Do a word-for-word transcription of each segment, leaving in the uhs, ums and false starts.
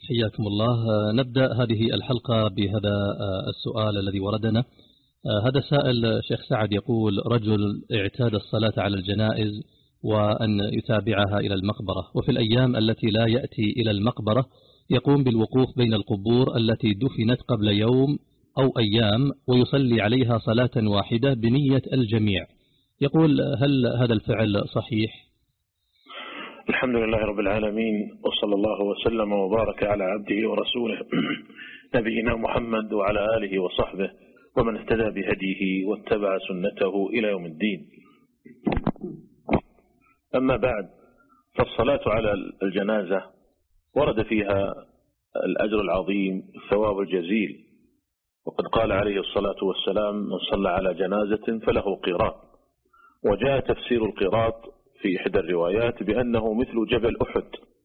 حياكم الله. نبدأ هذه الحلقة بهذا السؤال الذي وردنا. هذا سائل شيخ سعد يقول: رجل اعتاد الصلاة على الجنائز وأن يتابعها إلى المقبرة، وفي الأيام التي لا يأتي إلى المقبرة يقوم بالوقوف بين القبور التي دفنت قبل يوم أو أيام ويصلي عليها صلاة واحدة بنية الجميع. يقول: هل هذا الفعل صحيح؟ الحمد لله رب العالمين، وصلى الله وسلم وبارك على عبده ورسوله نبينا محمد وعلى آله وصحبه ومن اهتدى بهديه واتبع سنته إلى يوم الدين. أما بعد، فالصلاة على الجنازة ورد فيها الأجر العظيم، الثواب الجزيل، وقد قال عليه الصلاة والسلام: من صلى على جنازة فله قيراط. وجاء تفسير القيراط في إحدى الروايات بأنه مثل جبل أحد،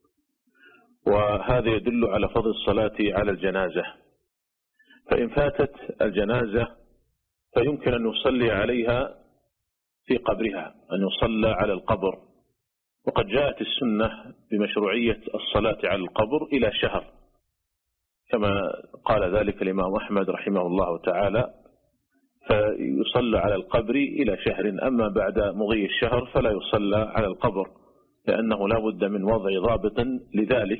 وهذا يدل على فضل الصلاة على الجنازة. فإن فاتت الجنازة فيمكن أن يصلي عليها في قبرها، أن يصلى على القبر، وقد جاءت السنة بمشروعية الصلاة على القبر إلى شهر، كما قال ذلك الإمام أحمد رحمه الله تعالى، فيصلى على القبر إلى شهر. أما بعد مضي الشهر فلا يصلى على القبر، لأنه لا بد من وضع ضابط لذلك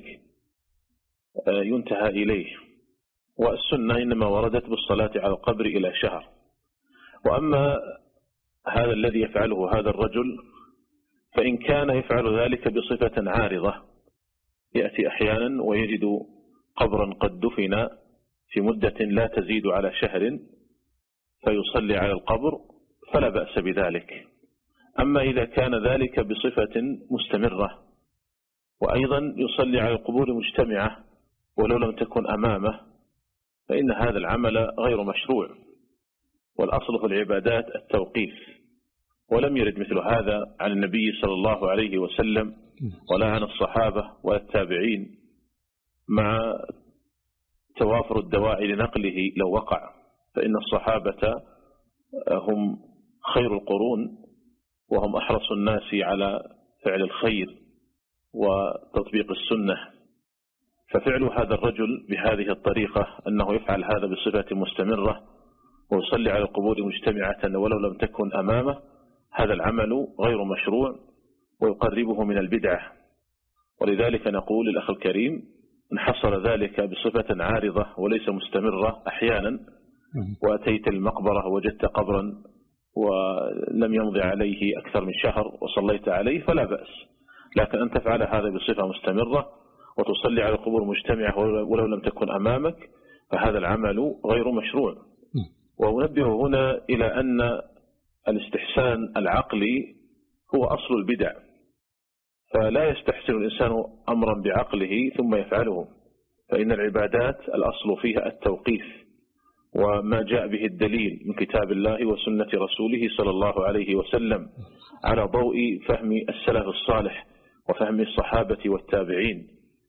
ينتهى إليه، والسنة إنما وردت بالصلاة على القبر إلى شهر. وأما هذا الذي يفعله هذا الرجل فإن كان يفعل ذلك بصفة عارضة، يأتي أحيانا ويجد قبرا قد دفن في مدة لا تزيد على شهر فيصلي على القبر فلا بأس بذلك. أما إذا كان ذلك بصفة مستمرة، وأيضا يصلي على القبور مجتمعة ولو لم تكن أمامه، فإن هذا العمل غير مشروع، والأصل في العبادات التوقيف، ولم يرد مثل هذا عن النبي صلى الله عليه وسلم ولا عن الصحابة ولا التابعين، مع توافر الدواعي لنقله لو وقع، فإن الصحابة هم خير القرون وهم أحرص الناس على فعل الخير وتطبيق السنة. ففعل هذا الرجل بهذه الطريقة، أنه يفعل هذا بصفة مستمرة ويصلي على القبور مجتمعة ولو لم تكن أمامه، هذا العمل غير مشروع ويقربه من البدعة. ولذلك نقول للأخ الكريم: إن حصل ذلك بصفة عارضة وليس مستمرة أحيانا، وأتيت المقبرة وجدت قبرا ولم يمضي عليه أكثر من شهر وصليت عليه فلا بأس، لكن أن تفعل هذا بصفة مستمرة وتصلي على القبور مجتمعة ولو لم تكن أمامك، فهذا العمل غير مشروع. ونبه هنا إلى أن الاستحسان العقلي هو أصل البدع، فلا يستحسن الإنسان أمرا بعقله ثم يفعله، فإن العبادات الأصل فيها التوقيف، وما جاء به الدليل من كتاب الله وسنة رسوله صلى الله عليه وسلم على ضوء فهم السلف الصالح وفهم الصحابة والتابعين.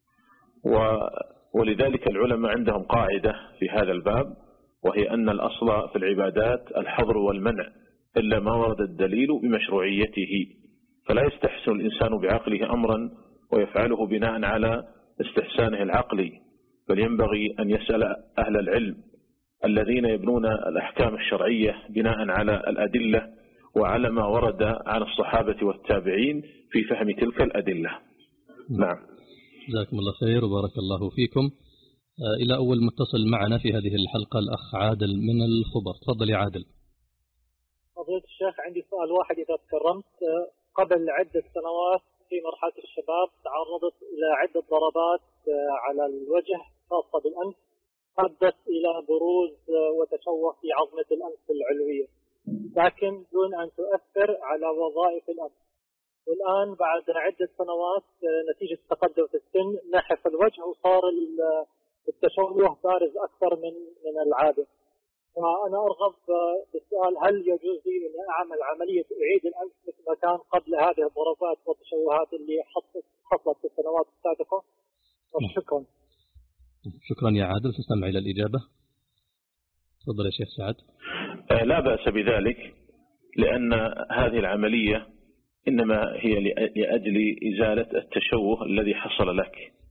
ولذلك العلماء عندهم قاعدة في هذا الباب، وهي أن الأصل في العبادات الحظر والمنع إلا ما ورد الدليل بمشروعيته، فلا يستحسن الإنسان بعقله أمرا ويفعله بناء على استحسانه العقلي، بل ينبغي أن يسأل أهل العلم الذين يبنون الأحكام الشرعية بناء على الأدلة وعلى ما ورد عن الصحابة والتابعين في فهم تلك الأدلة. نعم. جزاكم الله خير وبارك الله فيكم. إلى أول متصل معنا في هذه الحلقة الأخ عادل من الخبر. تفضل يا عادل. فضيلة الشيخ، عندي سؤال واحد إذا تكرمت. قبل عدة سنوات في مرحلة الشباب تعرضت إلى عدة ضربات على الوجه خاصة بالأنف، أدت إلى بروز وتشوه في عظمة الأنف العلوية، لكن دون أن تؤثر على وظائف الأنف. والآن بعد عدة سنوات نتيجة التقدم في السن نحف الوجه وصار التشوه بارز أكثر من من العادة. فأنا أرغب بالسؤال: هل يجوز لي أن أعمل عملية إعيد الأنف مثل ما كان قبل هذه الضربات والتشوهات اللي حصلت في السنوات السابقة؟ شكرا. شكرا يا عادل، تستمع إلى الإجابة. تفضل يا شيخ سعد. لا بأس بذلك، لأن هذه العملية إنما هي لأجل إزالة التشوه الذي حصل لك،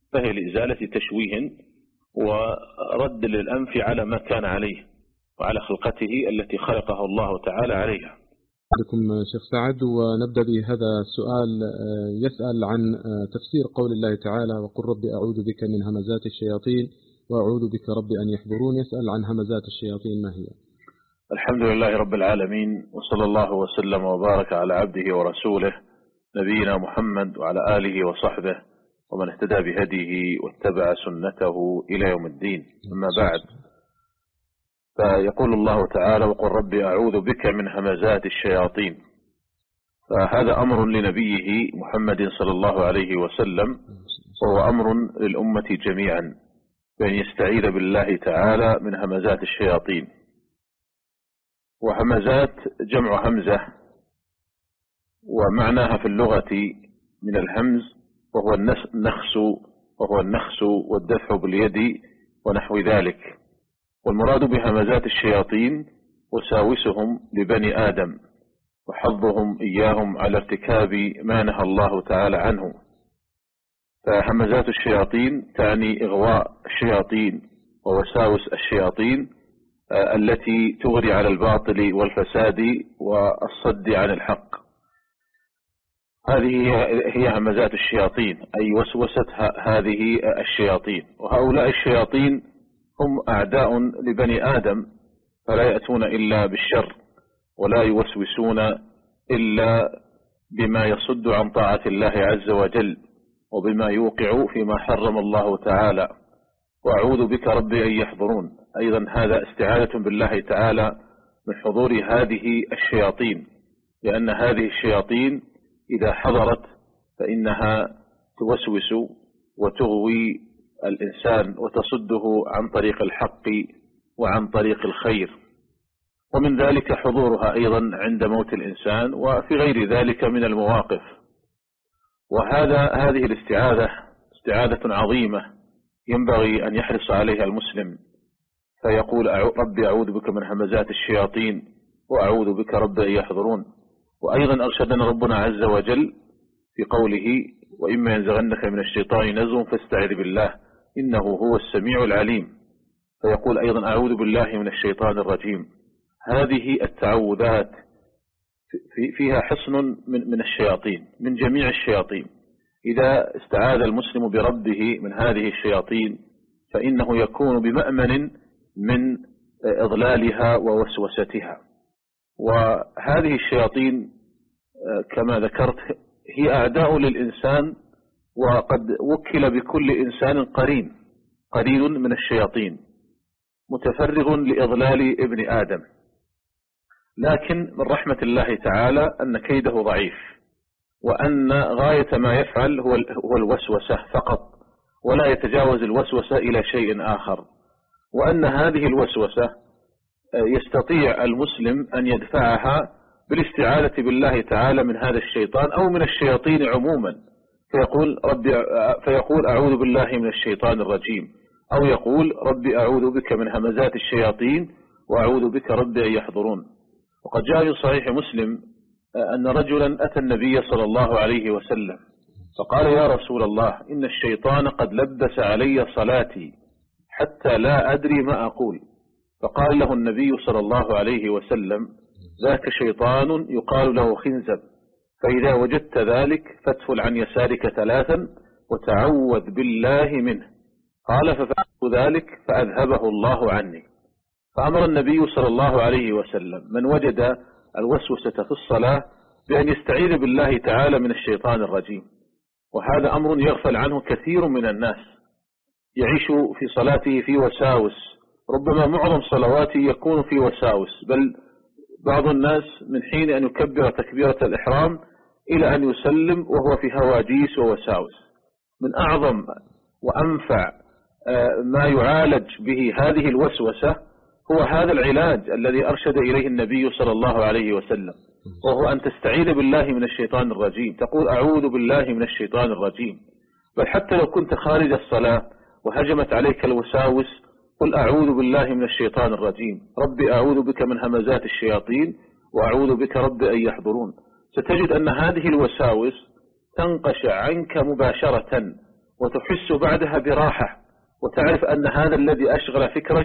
فهي لإزالة تشويه ورد للأنف على ما كان عليه وعلى خلقته التي خلقه الله تعالى عليها. بكم شيخ سعد، ونبدأ بهذا السؤال. يسأل عن تفسير قول الله تعالى: وقل رب أعوذ بك من همزات الشياطين وأعوذ بك رب أن يحضرون. يسأل عن همزات الشياطين ما هي؟ الحمد لله رب العالمين، وصلى الله وسلم وبارك على عبده ورسوله نبينا محمد وعلى آله وصحبه ومن اهتدى بهديه واتبع سنته إلى يوم الدين. أما بعد، فيقول الله تعالى: وقل رب أعوذ بك من همزات الشياطين. فهذا أمر لنبيه محمد صلى الله عليه وسلم، وهو أمر للأمة جميعا بأن يستعيذ بالله تعالى من همزات الشياطين. وهمزات جمع همزة، ومعناها في اللغة من الهمز وهو النخس وهو النخس والدفع باليد ونحو ذلك. والمراد بهمزات الشياطين وساوسهم لبني آدم وحظهم إياهم على ارتكاب ما نهى الله تعالى عنه. فهمزات الشياطين تعني إغواء الشياطين ووساوس الشياطين التي تغري على الباطل والفساد والصد عن الحق. هذه هي همزات الشياطين، أي وسوسة هذه الشياطين. وهؤلاء الشياطين هم أعداء لبني آدم، فلا يأتون إلا بالشر ولا يوسوسون إلا بما يصد عن طاعة الله عز وجل وبما يوقع فيما حرم الله تعالى. وأعوذ بك ربي أن يحضرون، أيضا هذا استعاذة بالله تعالى من حضور هذه الشياطين، لأن هذه الشياطين إذا حضرت فإنها توسوس وتغوي الإنسان وتصده عن طريق الحق وعن طريق الخير. ومن ذلك حضورها أيضا عند موت الإنسان وفي غير ذلك من المواقف. وهذا هذه الاستعاذة استعاذة عظيمة ينبغي أن يحرص عليها المسلم، فيقول: ربي أعوذ بك من همزات الشياطين وأعوذ بك رب أن يحضرون. وأيضا أرشدنا ربنا عز وجل في قوله: وإما ينزغنك من الشيطان نزغ فاستعذ بالله إنه هو السميع العليم. فيقول أيضا: أعوذ بالله من الشيطان الرجيم. هذه التعوذات فيها حصن من من الشياطين، من جميع الشياطين. إذا استعاذ المسلم بربه من هذه الشياطين فإنه يكون بمأمن من إضلالها ووسوستها. وهذه الشياطين كما ذكرت هي أعداء للإنسان، وقد وكل بكل إنسان قرين قرين من الشياطين متفرغ لإضلال ابن آدم. لكن من رحمة الله تعالى أن كيده ضعيف، وأن غاية ما يفعل هو هو الوسوسة فقط، ولا يتجاوز الوسوسة إلى شيء آخر. وأن هذه الوسوسة يستطيع المسلم أن يدفعها بالاستعاذة بالله تعالى من هذا الشيطان أو من الشياطين عموما، فيقول ربي فيقول أعوذ بالله من الشيطان الرجيم، أو يقول ربي أعوذ بك من همزات الشياطين وأعوذ بك ربي أن يحضرون. وقد جاء في صحيح مسلم أن رجلا أتى النبي صلى الله عليه وسلم فقال: يا رسول الله، إن الشيطان قد لبس علي صلاتي حتى لا أدري ما أقول. فقال له النبي صلى الله عليه وسلم: ذاك شيطان يقال له خنزب، فإذا وجدت ذلك فادفل عن يسارك ثلاثا وتعوذ بالله منه. قال: ففعلت ذلك فأذهبه الله عني. فأمر النبي صلى الله عليه وسلم من وجد الوسوسة في الصلاة بأن يستعيذ بالله تعالى من الشيطان الرجيم. وهذا أمر يغفل عنه كثير من الناس، يعيش في صلاته في وساوس، ربما معظم صلواته يكون في وساوس، بل بعض الناس من حين أن يكبر تكبيرة الإحرام إلى أن يسلم وهو في هواجيس ووساوس. من أعظم وأنفع ما يعالج به هذه الوسوسة هو هذا العلاج الذي أرشد إليه النبي صلى الله عليه وسلم، وهو أن تستعيذ بالله من الشيطان الرجيم، تقول أعوذ بالله من الشيطان الرجيم. بل حتى لو كنت خارج الصلاة وهجمت عليك الوساوس قل أعوذ بالله من الشيطان الرجيم، ربي أعوذ بك من همزات الشياطين وأعوذ بك ربي أن يحضرون. ستجد أن هذه الوساوس تنقشع عنك مباشرة، وتحس بعدها براحة، وتعرف أن هذا الذي أشغل فكرك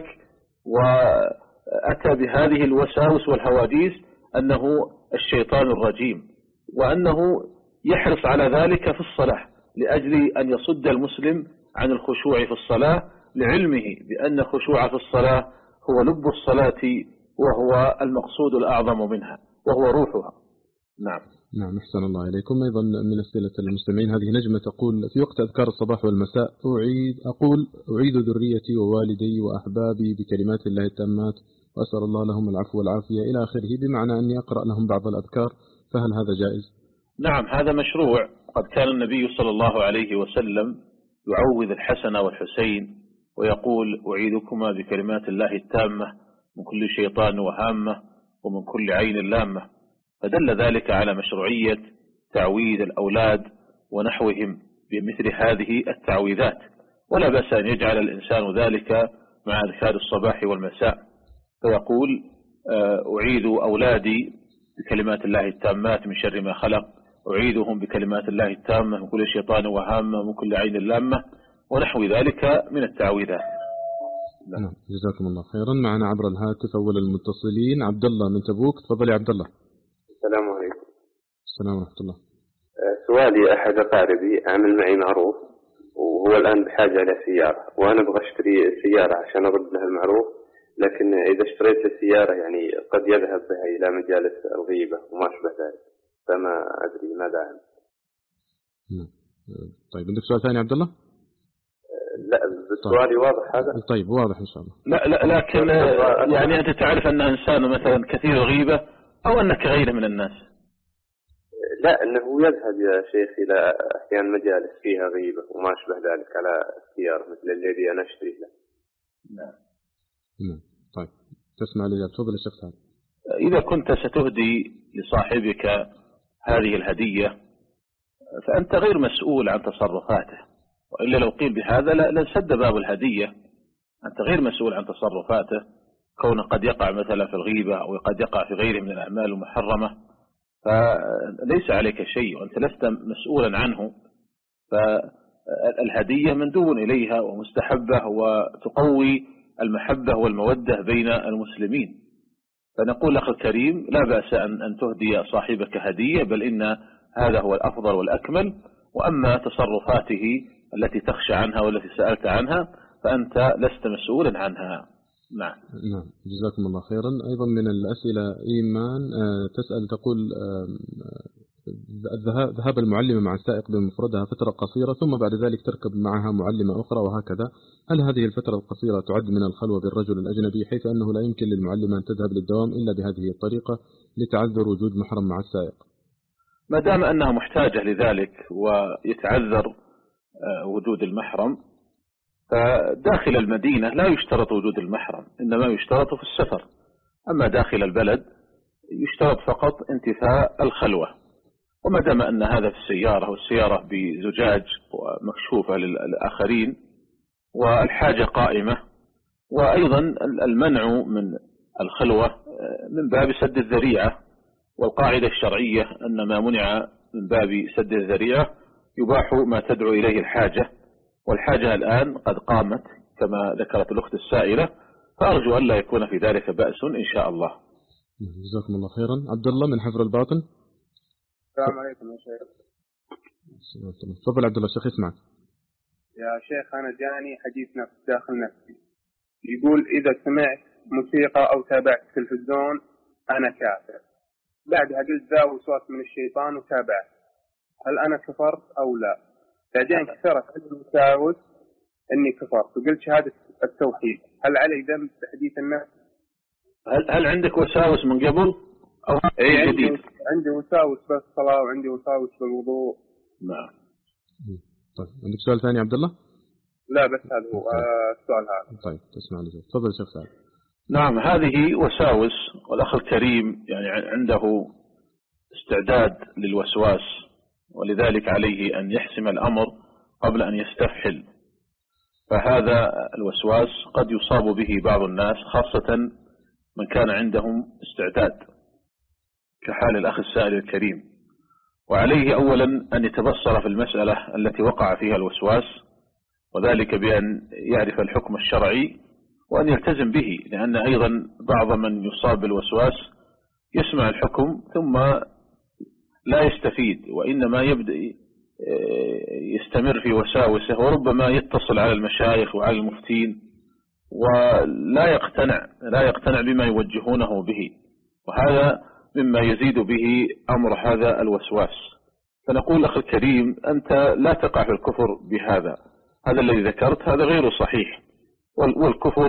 وأتى بهذه الوساوس والهواجيس أنه الشيطان الرجيم، وأنه يحرص على ذلك في الصلاة لأجل أن يصد المسلم عن الخشوع في الصلاة، لعلمه بأن الخشوع في الصلاة هو لب الصلاة وهو المقصود الأعظم منها وهو روحها. نعم. نعم، أحسن الله إليكم. أيضا من أسئلة المستمعين هذه نجمة تقول: في وقت أذكار الصباح والمساء أعيد أقول أعيد ذريتي ووالدي وأحبابي بكلمات الله التامات وأسأل الله لهم العفو والعافية إلى آخره، بمعنى أني أقرأ لهم بعض الأذكار، فهل هذا جائز؟ نعم، هذا مشروع. قد كان النبي صلى الله عليه وسلم يعوذ الحسن والحسين ويقول: أعيدكما بكلمات الله التامة من كل شيطان وهامة ومن كل عين لامة. فدل ذلك على مشروعية تعويذ الأولاد ونحوهم بمثل هذه التعويذات، ولا بأس أن يجعل الإنسان ذلك مع أذكار الصباح والمساء، فيقول: أعيد أولادي بكلمات الله التامات من شر ما خلق، أعيدهم بكلمات الله التامة من كل شيطان وهامة ومن كل عين لامة، ونحو ذلك من التعويذات. نعم، جزاكم الله خيرا. معنا عبر الهاتف أول المتصلين عبد الله من تبوك. تفضل يا عبد الله. السلام عليكم. السلام ورحمة الله. سؤالي: أحد أقاربي عمل معي معروف وهو الآن بحاجة إلى سيارة، وأنا أبغى أشتري سيارة عشان أرد له المعروف، لكن إذا اشتريت السيارة يعني قد يذهب بها إلى مجالس الغيبة وما أشبه ذلك، فما أدري ماذا أعمل. نعم. طيب، عندك سؤال ثاني عبد الله؟ لا، سؤالي واضح هذا؟ طيب، واضح إن شاء الله. لا لا لكن يعني أنت تعرف أن إنسان مثلا كثير الغيبة أو أنك غيره من الناس؟ لا، أنه يذهب يا شيخ إلى أحيان مجالس فيها غيبة وما أشبه ذلك على السيارة مثل الذي أنا أشتري له. نعم. نعم. طيب، تسمع لي. تفضل يا شيخ سعد. إذا كنت ستهدي لصاحبك هذه الهدية فأنت غير مسؤول عن تصرفاته، وإلا لو قيل بهذا لانسد باب الهدية. أنت غير مسؤول عن تصرفاته، كونه قد يقع مثلا في الغيبة أو قد يقع في غيره من الأعمال المحرمة، فليس عليك شيء وأنت لست مسؤولا عنه. فالهدية مندوب إليها ومستحبة وتقوي المحبة والمودة بين المسلمين. فنقول أخي الكريم: لا بأس أن تهدي صاحبك هدية، بل إن هذا هو الأفضل والأكمل. وأما تصرفاته التي تخشى عنها والتي سألت عنها فأنت لست مسؤولا عنها. نعم. نعم، جزاكم الله خيرا. أيضا من الأسئلة إيمان تسأل تقول: ذهاب المعلمة مع السائق بمفردها فترة قصيرة ثم بعد ذلك تركب معها معلمة أخرى وهكذا، هل هذه الفترة القصيرة تعد من الخلوة بالرجل الأجنبي، حيث أنه لا يمكن للمعلمة أن تذهب للدوام إلا بهذه الطريقة لتعذر وجود محرم مع السائق؟ ما دام أنها محتاجة لذلك ويتعذر وجود المحرم، فداخل المدينة لا يشترط وجود المحرم، إنما يشترط في السفر. أما داخل البلد يشترط فقط انتفاء الخلوة. وما دام أن هذا في السيارة والسيارة بزجاج ومكشوفة للآخرين والحاجة قائمة، وأيضا المنع من الخلوة من باب سد الذريعة، والقاعدة الشرعية أن ما منع من باب سد الذريعة يباح ما تدعو إليه الحاجة، والحاجة الآن قد قامت كما ذكرت الأخت السائلة، فأرجو أن لا يكون في ذلك بأس إن شاء الله. جزاكم الله خيرا. عبد الله من حفر الباطن. السلام عليكم يا شيخ. تفضل عبد الله، الشيخ يسمعك. يا شيخ، أنا جاني حديث نفس داخل نفسي يقول: إذا سمعت موسيقى أو تابعت تلفزيون أنا كافر. بعدها قلت ذا وسواس من الشيطان وتابعت، هل أنا كفرت أو لا؟ بعدين كثرت عند الوساوس إني كفرت وقلت شهادة التوحيد، هل علي ذنب بحديث النفس؟ هل هل عندك وساوس من قبل أو أي جديد؟ عندي, عندي وساوس بالصلاة وعندي وساوس بالوضوء. نعم. طيب، عندك سؤال ثاني عبد الله؟ لا، بس هذا هو السؤال هذا. طيب، تسمع لي. تفضل شيخ سعد. نعم، هذه وساوس، والأخ الكريم يعني عنده استعداد للوسواس، ولذلك عليه أن يحسم الأمر قبل أن يستفحل. فهذا الوسواس قد يصاب به بعض الناس، خاصة من كان عندهم استعداد كحال الأخ السائل الكريم. وعليه أولا أن يتبصر في المسألة التي وقع فيها الوسواس، وذلك بأن يعرف الحكم الشرعي وأن يلتزم به، لأن أيضا بعض من يصاب بالوسواس يسمع الحكم ثم لا يستفيد، وإنما يبدأ يستمر في وساوسه، وربما يتصل على المشايخ وعلى المفتين ولا يقتنع لا يقتنع بما يوجهونه به، وهذا مما يزيد به أمر هذا الوسواس. فنقول أخي الكريم أنت لا تقع في الكفر بهذا، هذا الذي ذكرت هذا غير صحيح، والكفر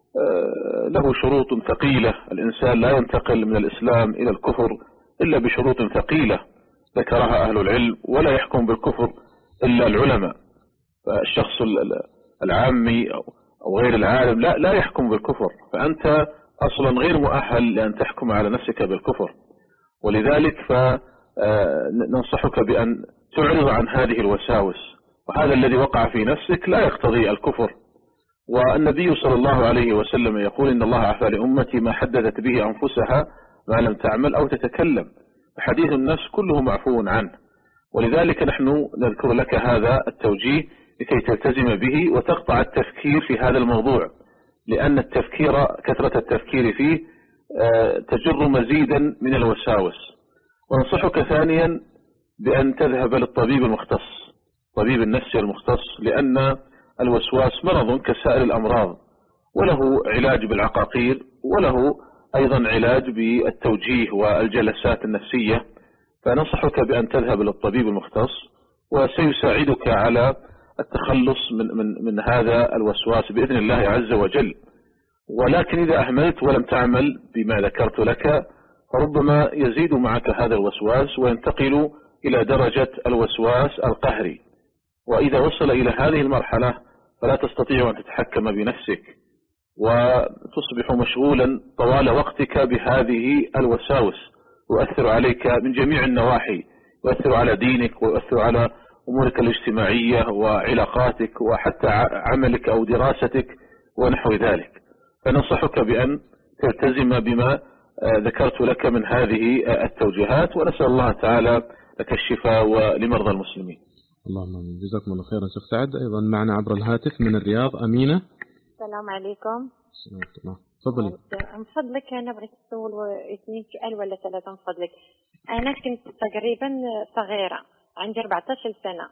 له شروط ثقيلة، الإنسان لا ينتقل من الإسلام إلى الكفر إلا بشروط ثقيلة ذكرها أهل العلم، ولا يحكم بالكفر إلا العلماء، فالشخص العامي أو غير العالم لا لا يحكم بالكفر، فأنت أصلا غير مؤهل لأن تحكم على نفسك بالكفر. ولذلك فننصحك بأن تعرض عن هذه الوساوس، وهذا الذي وقع في نفسك لا يقتضي الكفر. والنبي صلى الله عليه وسلم يقول إن الله عفى لأمتي ما حدثت به أنفسها ما لم تعمل أو تتكلم، فحديث النفس كله معفو عنه. ولذلك نحن نذكر لك هذا التوجيه لكي تلتزم به وتقطع التفكير في هذا الموضوع، لأن التفكير كثرة التفكير فيه تجر مزيدا من الوساوس. وننصحك ثانيا بأن تذهب للطبيب المختص، طبيب النفس المختص، لأن الوسواس مرض كسائر الأمراض، وله علاج بالعقاقير، وله أيضا علاج بالتوجيه والجلسات النفسية. فننصحك بأن تذهب للطبيب المختص، وسيساعدك على التخلص من, من, من هذا الوسواس بإذن الله عز وجل. ولكن إذا أهملت ولم تعمل بما ذكرت لك فربما يزيد معك هذا الوسواس وينتقل إلى درجة الوسواس القهري، وإذا وصل إلى هذه المرحلة فلا تستطيع أن تتحكم بنفسك، وتصبح مشغولا طوال وقتك بهذه الوساوس، يؤثر عليك من جميع النواحي، يؤثر على دينك ويؤثر على أمورك الاجتماعية وعلاقاتك وحتى عملك أو دراستك ونحو ذلك. فننصحك بأن تلتزم بما ذكرت لك من هذه التوجيهات، ونسأل الله تعالى لك الشفاء ولمرضى المسلمين. اللهم آمين. جزاكم الله خيرا شيخ سعد. أيضا معنا عبر الهاتف من الرياض أمينة. السلام عليكم. السلام. تفضلي. من فضلك أنا بغيت أسول اثنين سؤال ولا ثلاثة من فضلك. أنا كنت تقريبا صغيرة عندي أربعة عشر سنة،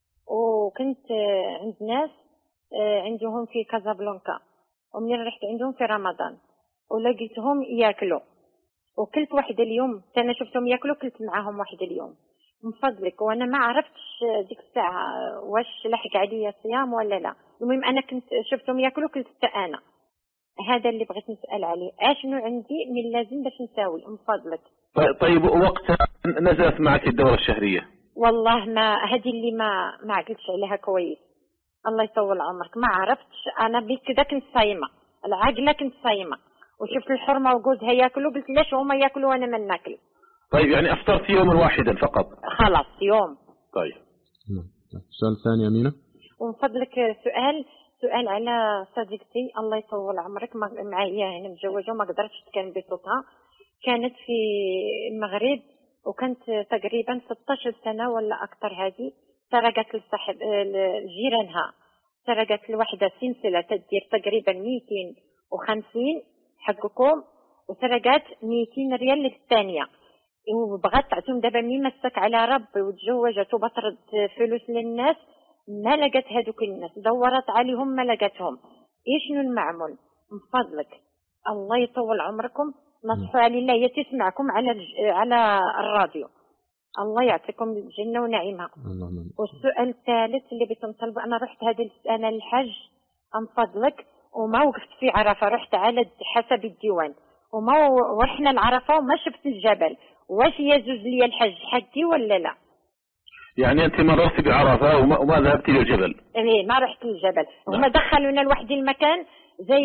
وكنت عند ناس عندهم في كازابلانكا، ومن رحت عندهم في رمضان ولقيتهم ياكلوا، وكلت واحد اليوم، أنا شفتهم ياكلوا كلت معاهم واحد اليوم من فضلك، وانا ما عرفتش ديك الساعه واش لحق عليا صيام ولا لا. المهم انا كنت شفتهم ياكلوا كلت انا، هذا اللي بغيت نسال عليه، اشنو عندي من لازم باش نساوي من فضلك. طيب وقتها نزلت معك الدوره الشهريه؟ والله ما هذه اللي ما ما عقلتش عليها كويس، الله يطول عمرك، ما عرفتش انا بكذا كنت صايمه، العاقله كنت صايمه، وشفت الحرمه وجوزها ياكلوا قلت ليش هما ياكلوا وانا ما ناكل. طيب يعني أفطرت يوما واحدا فقط؟ خلاص يوم. طيب. السؤال الثاني أمينة. ومن فضلك سؤال سؤال على صديقتي الله يطول عمرك معايا هنا متزوجة وما قدرتش تكلم بصوتها، كانت في المغرب وكانت تقريبا ستة عشر سنة ولا أكثر، هذه سرقت لصاحب جيرانها، سرقت لوحدة سلسلة تدير تقريبا مئتين وخمسين حقكم، وسرقت مئتين ريال للثانية، وبغات تعطيهم دابا مين مسك على ربي وتزوجت وبطرد فلوس للناس، ما لقت هذوك الناس، دورت عليهم ما لقتهم. ايش المعمول من فضلك الله يطول عمركم، نصحوا على الله يتسمعكم على على الراديو، الله يعطيكم الجنه ونعيمها. والسؤال الثالث اللي بغيت نطلبه، انا رحت هذه السنه الحج من فضلك وما وقفت في عرفه، رحت على حسب الديوان وما ورحنا العرفه وما شفت الجبل، واش يجوز لي الحج حقي ولا لا؟ يعني أنت مررت بعرفة وما, وما ذهبت إلى الجبل؟ إيه ما رحت للجبل، هما دخلونا لواحد المكان زي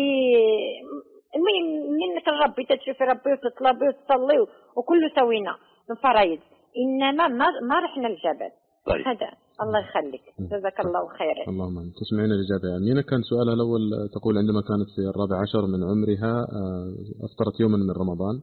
المهم منك ربي تشوفي ربي وتطلبي وتصلي وكله سوينا الفرايض، إنما ما ما رحنا الجبل. طيب. هذا الله يخليك، جزاك الله خيرا. اللهم آمين. تسمعين الإجابة يا أمينة. كان سؤالها الأول تقول عندما كانت في الرابع عشر من عمرها أفطرت يوما من رمضان.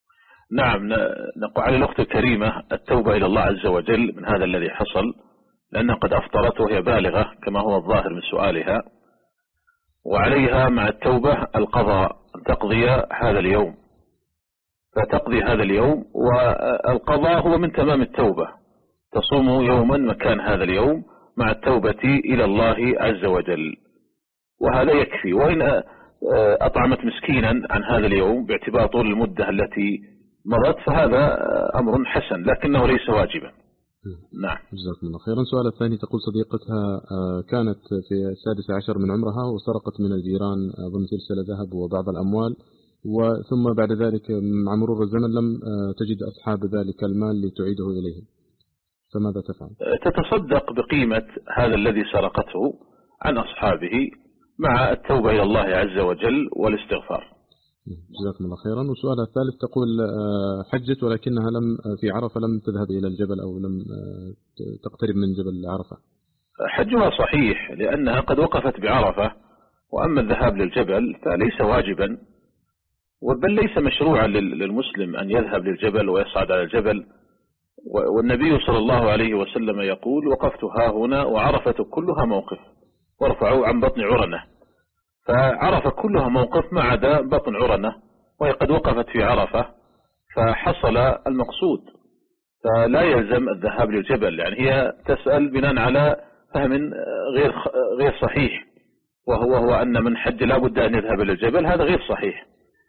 نعم، نقول على الأخت الكريمة التوبة إلى الله عز وجل من هذا الذي حصل، لأنها قد أفطرت وهي بالغة كما هو الظاهر من سؤالها، وعليها مع التوبة القضاء أن تقضي هذا اليوم، فتقضي هذا اليوم، والقضاء هو من تمام التوبة، تصوم يوما مكان هذا اليوم مع التوبة إلى الله عز وجل، وهذا يكفي. وإن أطعمت مسكينا عن هذا اليوم باعتبار طول المدة التي مضت فهذا أمر حسن لكنه ليس واجبا. نعم. جزاكم الله خيرا. سؤال الثاني، تقول صديقتها كانت في السادس عشر من عمرها وسرقت من الجيران ضمن سلسلة ذهب وبعض الأموال، وثم بعد ذلك مع مرور الزمن لم تجد أصحاب ذلك المال لتعيده إليهم، فماذا تفعل؟ تتصدق بقيمة هذا الذي سرقته عن أصحابه مع التوبة إلى الله عز وجل والاستغفار. جزاكم الله خيرا. والسؤال الثالث، تقول حجت ولكنها لم في عرفة لم تذهب إلى الجبل أو لم تقترب من جبل عرفة. حجها صحيح لأنها قد وقفت بعرفة، وأما الذهاب للجبل فليس واجبا، بل ليس مشروعا للمسلم أن يذهب للجبل ويصعد على الجبل. والنبي صلى الله عليه وسلم يقول: وقفت ها هنا وعرفة كلها موقف وارفعوا عن بطن عرنة. فعرفة كلها موقف ما عدا بطن عرنة، وهي قد وقفت في عرفة فحصل المقصود، فلا يلزم الذهاب للجبل. يعني هي تسأل بناء على فهم غير غير صحيح، وهو هو أن من حج لا بد أن يذهب إلى الجبل، هذا غير صحيح.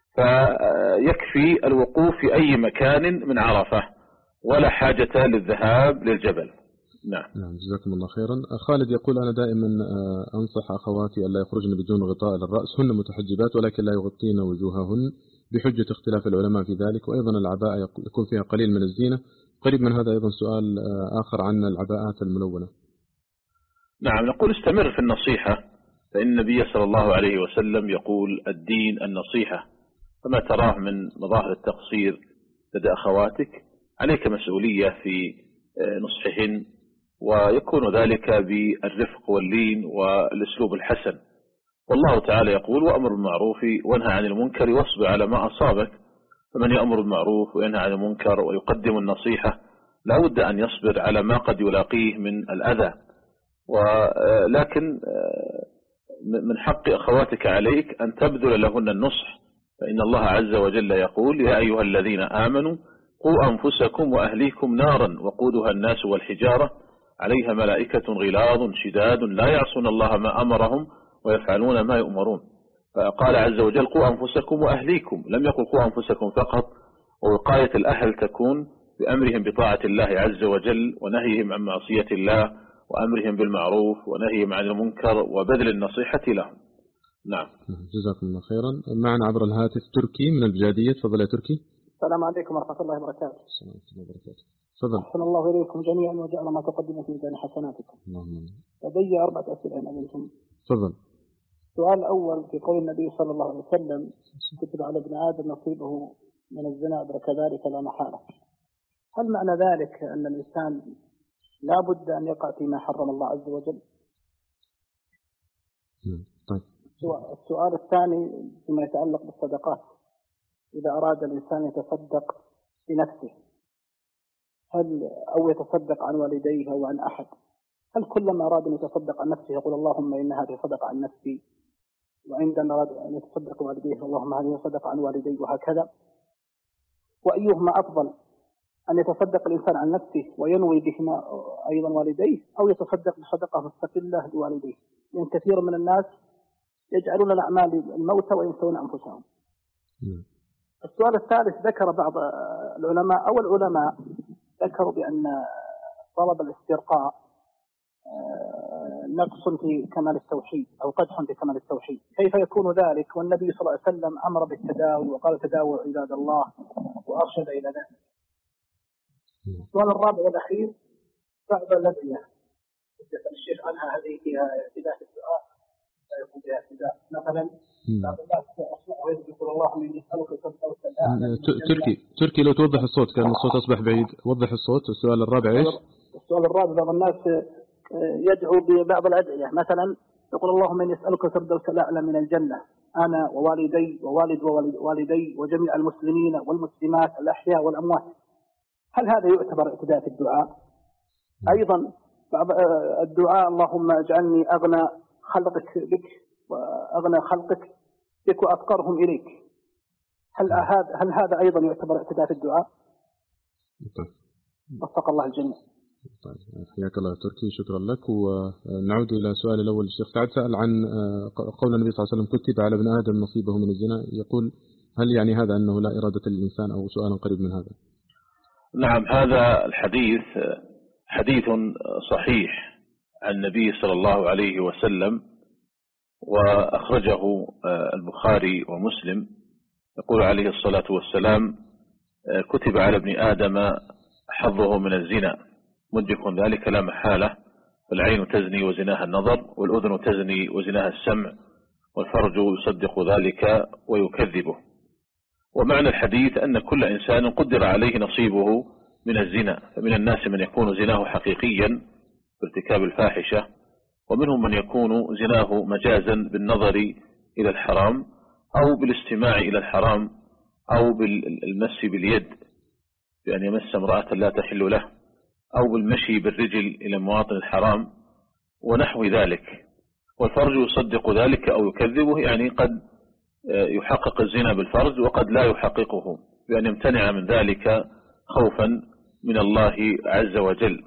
فيكفي الوقوف في أي مكان من عرفة ولا حاجة للذهاب للجبل. نعم. نعم جزاكم الله خيرا. خالد يقول: أنا دائما أنصح أخواتي ألا يخرجن بدون غطاء للرأس، هن متحجبات ولكن لا يغطين وجوههن بحجة اختلاف العلماء في ذلك، وأيضا العباءة يكون فيها قليل من الزينة. قريب من هذا أيضا سؤال آخر عن العباءات الملونة. نعم، نقول استمر في النصيحة، فإن النبي صلى الله عليه وسلم يقول: الدين النصيحة، فما تراه من مظاهر التقصير لدى أخواتك عليك مسؤولية في نصحهن، ويكون ذلك بالرفق واللين والأسلوب الحسن. والله تعالى يقول: وأمر بالمعروف وانهى عن المنكر واصبر على ما أصابك. فمن يأمر بالمعروف وينهى عن المنكر ويقدم النصيحة لا بد أن يصبر على ما قد يلاقيه من الأذى. ولكن من حق أخواتك عليك أن تبذل لهن النصح، فإن الله عز وجل يقول: يا أيها الذين آمنوا قوا أنفسكم وأهليكم نارا وقودها الناس والحجارة عليها ملائكة غلاظ شداد لا يعصون الله ما أمرهم ويفعلون ما يؤمرون. فقال عز وجل: قوا أنفسكم وأهليكم، لم يقل قوا أنفسكم فقط. ووقاية الأهل تكون بأمرهم بطاعة الله عز وجل ونهيهم عن معصية الله، وأمرهم بالمعروف ونهيهم عن المنكر وبذل النصيحة لهم. نعم. جزاكم الله خيرا. معنا عبر الهاتف تركي من البجادية. تفضل يا تركي. السلام عليكم ورحمة الله وبركاته. السلام عليكم وبركاته. تفضل. أحسن الله إليكم جميعا وجعل ما تقدموا في ميزان حسناتكم. اللهم. لدي أربعة أسئلة إن أنتم. تفضل. السؤال الأول في قول النبي صلى الله عليه وسلم: كتب على ابن آدم نصيبه من الزنا أدرك ذلك لا محالة. هل معنى ذلك أن الإنسان لا بد أن يقع فيما حرم الله عز وجل؟ طيب. السؤال الثاني فيما يتعلق بالصدقات: إذا أراد الإنسان يتصدق بنفسه هل أو يتصدق عن والديه أو عن أحد، هل كلما أراد أن يتصدق عن نفسه يقول اللهم إن هذه صدقة عن نفسي، وعندما أراد أن يتصدق والديه اللهم هذه صدقة عن والدي، وهكذا؟ وأيهما أفضل، أن يتصدق الإنسان عن نفسه وينوي بهما أيضا والديه، أو يتصدق بصدقة مستقلة لوالديه؟ لأن كثير من الناس يجعلون الأعمال الموتى وينسون أنفسهم. م. السؤال الثالث: ذكر بعض العلماء أو العلماء ذكروا بأن طلب الاسترقاء نقص في كمال التوحيد أو قدح في كمال التوحيد، كيف يكون ذلك والنبي صلى الله عليه وسلم أمر بالتداول وقال: تداول عباد الله، وأرشد إلى ذلك؟ السؤال الرابع والأخير: بعض الأدعية يسأل الشيخ عنها، هذه فيها اعتداء في الدعاء لا يكون فيها اعتداء، مثلا بعض الناس أصبحوا يقول اللهم إني أسألك الفردوس الأعلى. تركي تركي لو توضح الصوت، كان الصوت أصبح بعيد، وضح الصوت. السؤال الرابع إيش؟ السؤال الرابع: بعض الناس يدعو ببعض الأدعية، مثلا يقول اللهم إني أسألك الفردوس الأعلى من الجنة أنا ووالدي ووالد ووالدي وجميع المسلمين والمسلمات الأحياء والأموات. هل هذا يعتبر اعتداء في الدعاء؟ أيضا بعض الدعاء اللهم اجعلني أغنى خلقك بك وأغنى خلقك بك وأفقرهم إليك، هل هذا هل هذا أيضا يعتبر اعتداء في الدعاء؟ وفق الله الجميع. طيب حياك الله تركي، شكرا لك. ونعود إلى سؤال الأول. الشيخ سعد سأل عن قول النبي صلى الله عليه وسلم كتب على ابن آدم نصيبه من الزنا، يقول هل يعني هذا أنه لا إرادة للإنسان أو سؤال قريب من هذا؟ نعم، هذا الحديث حديث صحيح عن النبي صلى الله عليه وسلم، وأخرجه البخاري ومسلم. يقول عليه الصلاة والسلام كتب على ابن آدم حظه من الزنا، مدرك ذلك لا محالة، فالعين تزني وزناها النظر، والأذن تزني وزناها السمع، والفرج يصدق ذلك ويكذبه. ومعنى الحديث أن كل إنسان قدر عليه نصيبه من الزنا، فمن الناس من يكون زناه حقيقيا بارتكاب الفاحشة، ومنهم من يكون زناه مجازا بالنظر إلى الحرام أو بالاستماع إلى الحرام أو بالمس باليد بأن يمس امرأة لا تحل له، أو بالمشي بالرجل إلى مواطن الحرام ونحو ذلك. والفرج يصدق ذلك أو يكذبه، يعني قد يحقق الزنا بالفرج وقد لا يحققه بأن يمتنع من ذلك خوفا من الله عز وجل.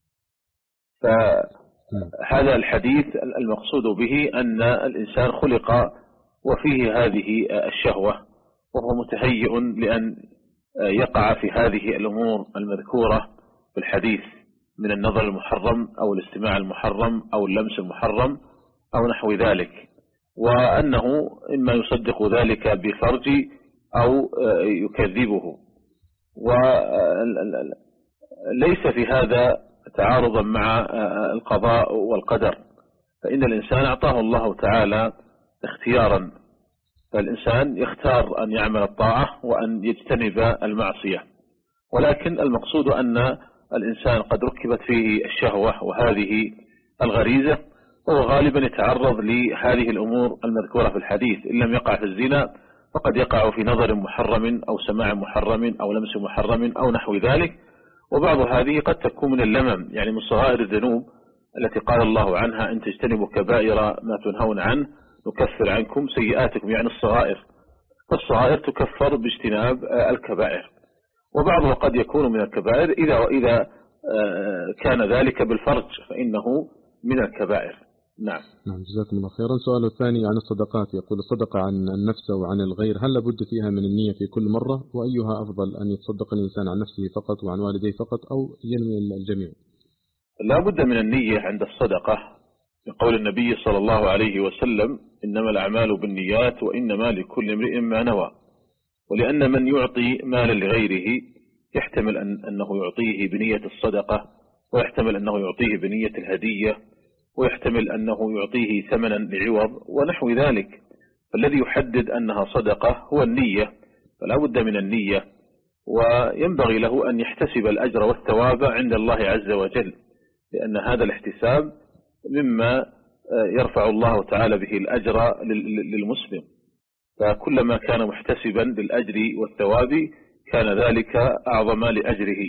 فهذا الحديث المقصود به أن الإنسان خلق وفيه هذه الشهوة، وهو متهيئ لأن يقع في هذه الأمور المذكورة في الحديث من النظر المحرم أو الاستماع المحرم أو اللمس المحرم أو نحو ذلك، وأنه إما يصدق ذلك بفرج أو يكذبه. وليس في هذا تعارضا مع القضاء والقدر، فإن الإنسان أعطاه الله تعالى اختيارا، فالإنسان يختار أن يعمل الطاعة وأن يجتنب المعصية، ولكن المقصود أن الإنسان قد ركبت فيه الشهوة وهذه الغريزة، وهو غالبا يتعرض لهذه الأمور المذكورة في الحديث. إن لم يقع في الزنا فقد يقع في نظر محرم أو سماع محرم أو لمس محرم أو نحو ذلك. وبعض هذه قد تكون من اللمم، يعني من صغائر الذنوب التي قال الله عنها إن تجتنبوا كبائر ما تنهون عنه نكفر عنكم سيئاتكم، يعني الصغائر، فالصغائر تكفر باجتناب الكبائر. وبعضها قد يكون من الكبائر إذا وإذا كان ذلك بالفرج فإنه من الكبائر. نعم. نعم جزاكم الله خيرا. سؤال الثاني عن الصدقات، يقول الصدقة عن النفس وعن الغير هل لابد فيها من النية في كل مرة؟ وأيها أفضل، أن يتصدق الإنسان عن نفسه فقط وعن والديه فقط أو ينوي الجميع؟ لا بد من النية عند الصدقة، يقول النبي صلى الله عليه وسلم إنما الأعمال بالنيات وإنما لكل امرئ ما نوى. ولأن من يعطي مالا لغيره يحتمل أن أنه يعطيه بنية الصدقة، ويحتمل أنه يعطيه بنية الهدية، ويحتمل أنه يعطيه ثمنا لعوض ونحو ذلك. فالذي يحدد أنها صدقة هو النية، فلا بد من النية، وينبغي له أن يحتسب الأجر والثواب عند الله عز وجل، لأن هذا الاحتساب مما يرفع الله تعالى به الأجر للمسلم، فكلما كان محتسبا للأجر والثواب كان ذلك أعظم لأجره.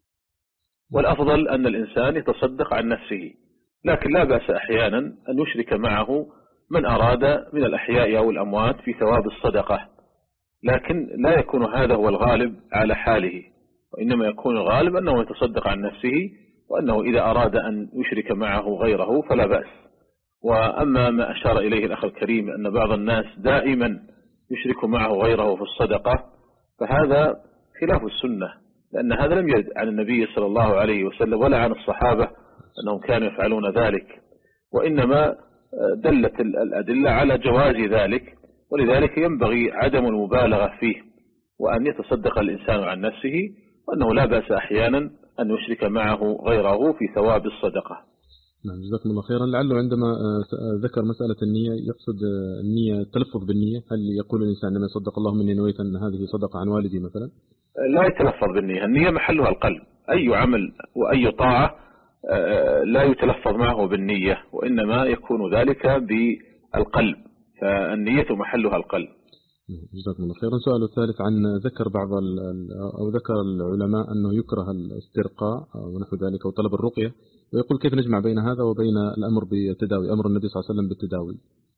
والأفضل أن الإنسان يتصدق عن نفسه، لكن لا بأس أحيانا أن يشرك معه من أراد من الأحياء أو الأموات في ثواب الصدقة، لكن لا يكون هذا هو الغالب على حاله، وإنما يكون الغالب أنه يتصدق عن نفسه، وأنه إذا أراد أن يشرك معه غيره فلا بأس. وأما ما أشار إليه الأخ الكريم أن بعض الناس دائما يشرك معه غيره في الصدقة، فهذا خلاف السنة، لأن هذا لم يرد عن النبي صلى الله عليه وسلم ولا عن الصحابة أنهم كانوا يفعلون ذلك، وإنما دلت الأدلة على جواز ذلك، ولذلك ينبغي عدم المبالغة فيه، وأن يتصدق الإنسان عن نفسه، وأنه لا بأس أحيانا أن يشرك معه غيره في ثواب الصدقة. نعم جزاكم الله خيرا. لعله عندما ذكر مسألة النية يقصد النية التلفظ بالنية، هل يقول الإنسان لما يصدق الله مني نويت أن هذه صدقة عن والدي مثلا؟ لا يتلفظ بالنية، النية محلها القلب، أي عمل وأي طاعة لا يتلفظ معه بالنية، وإنما يكون ذلك بالقلب، فالنية محلها القلب. جزاكم الله خيرا. سؤال الثالث عن ذكر بعض أو ذكر العلماء أنه يكره الاسترقاء ونحو ذلك أو طلب الرقية ويقول كيف نجمع بين هذا وبين الأمر بالتداوي، أمر النبي صلى الله عليه وسلم بالتداوي؟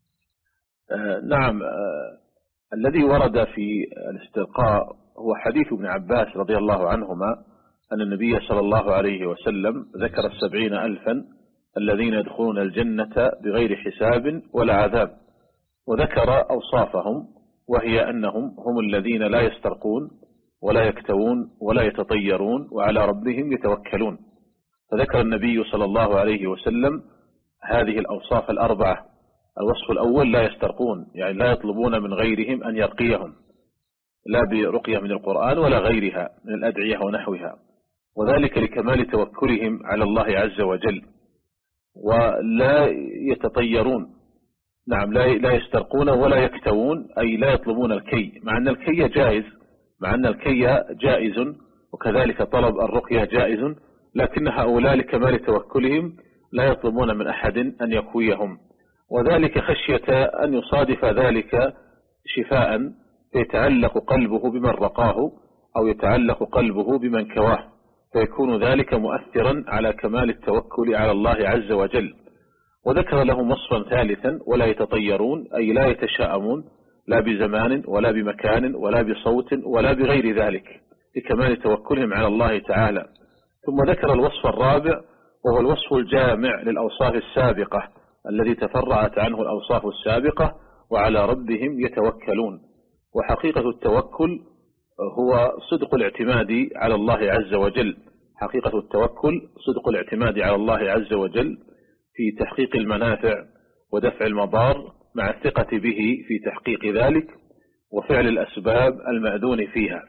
آه نعم. آه الذي ورد في الاسترقاء هو حديث ابن عباس رضي الله عنهما أن النبي صلى الله عليه وسلم ذكر السبعين ألفا الذين يدخلون الجنة بغير حساب ولا عذاب، وذكر أوصافهم، وهي أنهم هم الذين لا يسترقون ولا يكتوون ولا يتطيرون وعلى ربهم يتوكلون. فذكر النبي صلى الله عليه وسلم هذه الأوصاف الأربعة. الوصف الأول لا يسترقون، يعني لا يطلبون من غيرهم أن يرقيهم، لا برقية من القرآن ولا غيرها من الأدعية ونحوها، وذلك لكمال توكلهم على الله عز وجل. ولا يتطيرون، نعم لا لا يسترقون ولا يكتوون، أي لا يطلبون الكي، مع أن الكي جائز، مع أن الكي جائز وكذلك طلب الرقية جائز، لكن هؤلاء لكمال توكلهم لا يطلبون من أحد أن يكويهم، وذلك خشية أن يصادف ذلك شفاء فيتعلق قلبه بمن رقاه أو يتعلق قلبه بمن كواه، فيكون ذلك مؤثرا على كمال التوكل على الله عز وجل. وذكر لهم وصفا ثالثا: ولا يتطيرون، أي لا يتشاءمون، لا بزمان ولا بمكان ولا بصوت ولا بغير ذلك، لكمال توكلهم على الله تعالى. ثم ذكر الوصف الرابع وهو الوصف الجامع للأوصاف السابقة الذي تفرعت عنه الأوصاف السابقة: وعلى ربهم يتوكلون. وحقيقة التوكل هو صدق الاعتماد على الله عز وجل، حقيقة التوكل صدق الاعتماد على الله عز وجل في تحقيق المنافع ودفع المضار، مع الثقة به في تحقيق ذلك وفعل الأسباب المأذون فيها.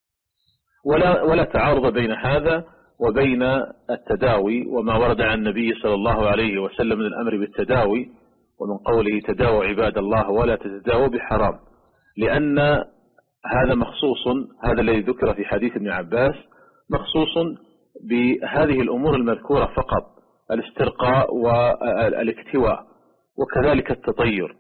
ولا, ولا تعارض بين هذا وبين التداوي وما ورد عن النبي صلى الله عليه وسلم من الأمر بالتداوي، ومن قوله: تداووا عباد الله ولا تتداووا بحرام، لأن هذا مخصوص، هذا الذي ذكر في حديث ابن عباس مخصوص بهذه الأمور المذكورة فقط: الاسترقاء والاكتواء وكذلك التطير.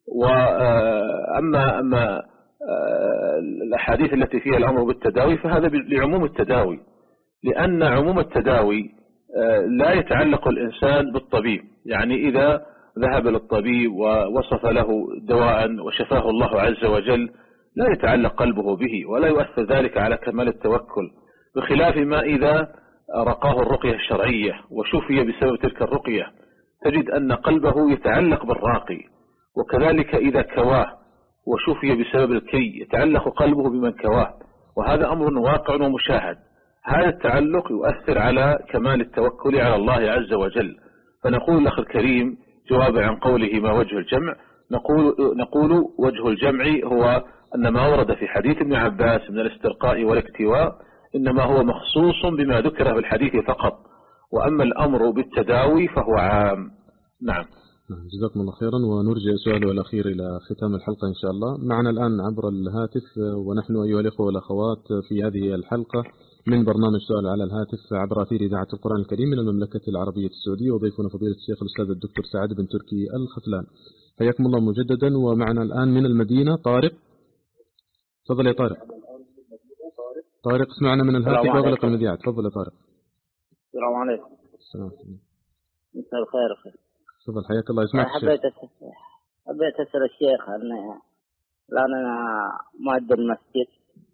وأما أما الأحاديث التي فيها الأمر بالتداوي فهذا لعموم التداوي، لأن عموم التداوي لا يتعلق الإنسان بالطبيب، يعني إذا ذهب للطبيب ووصف له دواء وشفاه الله عز وجل لا يتعلق قلبه به ولا يؤثر ذلك على كمال التوكل، بخلاف ما إذا رقاه الرقية الشرعية وشفي بسبب تلك الرقية تجد أن قلبه يتعلق بالراقي، وكذلك إذا كواه وشفي بسبب الكي يتعلق قلبه بمن كواه، وهذا أمر واقع ومشاهد. هذا التعلق يؤثر على كمال التوكل على الله عز وجل. فنقول الأخ الكريم جوابا عن قوله: ما وجه الجمع؟ نقول, نقول وجه الجمع هو أن ما ورد في حديث ابن عباس من الاسترقاء والاكتواء إنما هو مخصوص بما ذكر في الحديث فقط، وأما الأمر بالتداوي فهو عام. نعم. جزاكم الله خيرا، ونرجع سؤاله الأخير إلى ختام الحلقة إن شاء الله. معنا الآن عبر الهاتف، ونحن أيها الإخوة والأخوات في هذه الحلقة من برنامج سؤال على الهاتف عبر أثير إذاعة القرآن الكريم من المملكة العربية السعودية، وضيفنا فضيلة الشيخ الأستاذ الدكتور سعد بن تركي الختلان. حياكم الله مجددا. ومعنا الآن من المدينة طارق. تفضل يا طارق. طارق اسمعنا من الهاتف واغلق المذياع. تفضل يا طارق. السلام عليكم. السلام. مساء الخير أخي. تفضل حياك الله. يسمعك الشيخ. حبيت حبيت أسأل الشيخ أن الآن أنا مؤذن المسجد،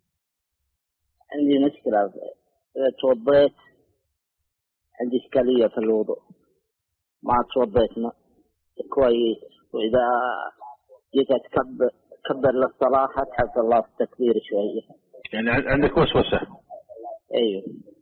عندي مشكلة إذا توضيت عندي إشكالية في الوضوء، ما توضيت كويس، وإذا جيت أتكبر كبر للصلاة أتحس الله في التكبير شوية. يعني عندك وسوسة؟ أيوه.